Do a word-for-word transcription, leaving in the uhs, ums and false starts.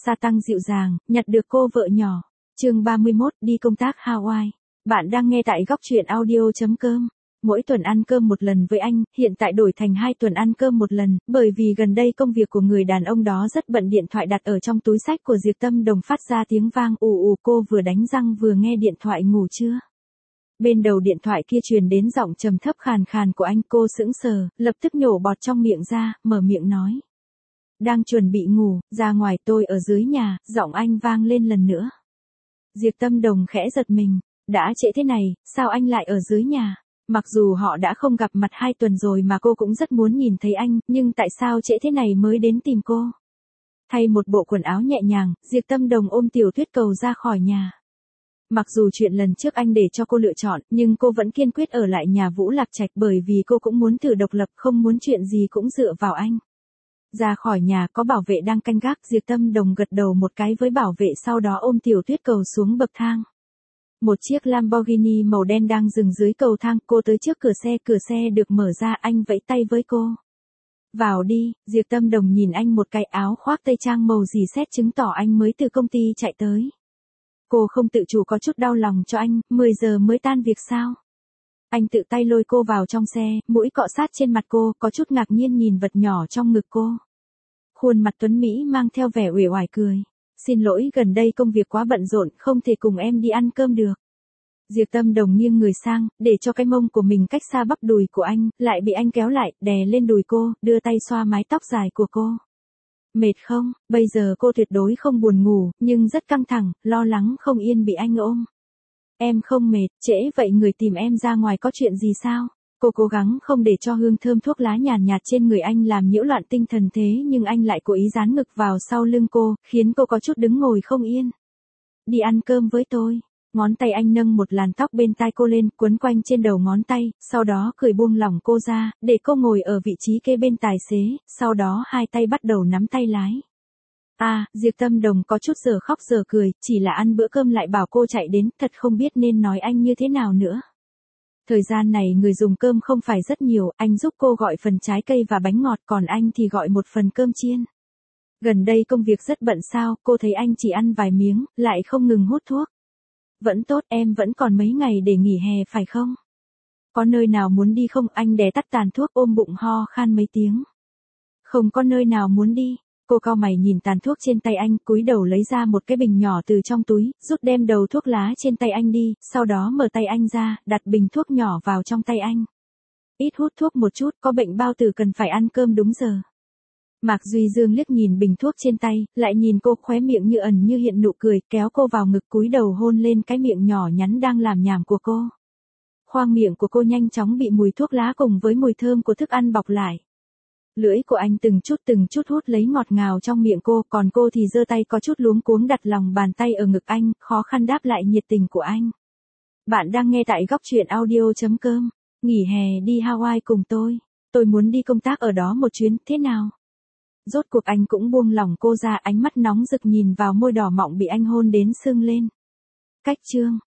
gia tăng dịu dàng, nhặt được cô vợ nhỏ. Chương ba mươi mốt, đi công tác Hawaii. Bạn đang nghe tại góc truyện audio chấm com. Mỗi tuần ăn cơm một lần với anh, hiện tại đổi thành hai tuần ăn cơm một lần, bởi vì gần đây công việc của người đàn ông đó rất bận. Điện thoại đặt ở trong túi xách của Diệp Tâm Đồng phát ra tiếng vang ù ù. Cô vừa đánh răng vừa nghe điện thoại. Ngủ chưa? Bên đầu điện thoại kia truyền đến giọng trầm thấp khàn khàn của anh. Cô sững sờ, lập tức nhổ bọt trong miệng ra, mở miệng nói. Đang chuẩn bị ngủ, ra ngoài tôi ở dưới nhà. Giọng anh vang lên lần nữa. Diệp Tâm Đồng khẽ giật mình. Đã trễ thế này, sao anh lại ở dưới nhà? Mặc dù họ đã không gặp mặt hai tuần rồi mà cô cũng rất muốn nhìn thấy anh, nhưng tại sao trễ thế này mới đến tìm cô? Thay một bộ quần áo nhẹ nhàng, Diệp Tâm Đồng ôm Tiểu Tuyết Cầu ra khỏi nhà. Mặc dù chuyện lần trước anh để cho cô lựa chọn, nhưng cô vẫn kiên quyết ở lại nhà Vũ Lạc Trạch bởi vì cô cũng muốn thử độc lập, không muốn chuyện gì cũng dựa vào anh. Ra khỏi nhà có bảo vệ đang canh gác, Diệp Tâm Đồng gật đầu một cái với bảo vệ, sau đó ôm Tiểu Tuyết Cầu xuống bậc thang. Một chiếc Lamborghini màu đen đang dừng dưới cầu thang, cô tới trước cửa xe, cửa xe được mở ra, anh vẫy tay với cô. Vào đi. Diệp Tâm Đồng nhìn anh một cái, áo khoác tây trang màu rì sét chứng tỏ anh mới từ công ty chạy tới. Cô không tự chủ có chút đau lòng cho anh, mười giờ mới tan việc sao? Anh tự tay lôi cô vào trong xe, mũi cọ sát trên mặt cô, có chút ngạc nhiên nhìn vật nhỏ trong ngực cô. Khuôn mặt tuấn Mỹ mang theo vẻ uể oải cười. Xin lỗi, gần đây công việc quá bận rộn, không thể cùng em đi ăn cơm được. Diệp Tâm Đồng nghiêng người sang, để cho cái mông của mình cách xa bắp đùi của anh, lại bị anh kéo lại, đè lên đùi cô, đưa tay xoa mái tóc dài của cô. Mệt không? Bây giờ cô tuyệt đối không buồn ngủ, nhưng rất căng thẳng, lo lắng không yên bị anh ôm. Em không mệt, trễ vậy người tìm em ra ngoài có chuyện gì sao? Cô cố gắng không để cho hương thơm thuốc lá nhàn nhạt, nhạt trên người anh làm nhiễu loạn tinh thần, thế nhưng anh lại cố ý dán ngực vào sau lưng cô, khiến cô có chút đứng ngồi không yên. Đi ăn cơm với tôi. Ngón tay anh nâng một làn tóc bên tai cô lên, quấn quanh trên đầu ngón tay, sau đó cười buông lỏng cô ra, để cô ngồi ở vị trí kế bên tài xế, sau đó hai tay bắt đầu nắm tay lái. À, Diệp Tâm Đồng có chút giờ khóc giờ cười, chỉ là ăn bữa cơm lại bảo cô chạy đến, thật không biết nên nói anh như thế nào nữa. Thời gian này người dùng cơm không phải rất nhiều, anh giúp cô gọi phần trái cây và bánh ngọt, còn anh thì gọi một phần cơm chiên. Gần đây công việc rất bận sao, cô thấy anh chỉ ăn vài miếng, lại không ngừng hút thuốc. Vẫn tốt, em vẫn còn mấy ngày để nghỉ hè phải không? Có nơi nào muốn đi không? Anh đè tắt tàn thuốc, ôm bụng ho khan mấy tiếng. Không có nơi nào muốn đi. Cô cau mày nhìn tàn thuốc trên tay anh, cúi đầu lấy ra một cái bình nhỏ từ trong túi, rút đem đầu thuốc lá trên tay anh đi, sau đó mở tay anh ra, đặt bình thuốc nhỏ vào trong tay anh. Ít hút thuốc một chút, có bệnh bao tử cần phải ăn cơm đúng giờ. Mạc Duy Dương liếc nhìn bình thuốc trên tay, lại nhìn cô, khóe miệng như ẩn như hiện nụ cười, kéo cô vào ngực, cúi đầu hôn lên cái miệng nhỏ nhắn đang làm nhảm của cô. Khoang miệng của cô nhanh chóng bị mùi thuốc lá cùng với mùi thơm của thức ăn bọc lại. Lưỡi của anh từng chút từng chút hút lấy ngọt ngào trong miệng cô, còn cô thì giơ tay có chút luống cuống đặt lòng bàn tay ở ngực anh, khó khăn đáp lại nhiệt tình của anh. Bạn đang nghe tại góc truyện audio chấm com. Nghỉ hè đi Hawaii cùng tôi. Tôi muốn đi công tác ở đó một chuyến, thế nào? Rốt cuộc anh cũng buông lỏng cô ra, ánh mắt nóng rực nhìn vào môi đỏ mọng bị anh hôn đến sưng lên. Cách chương.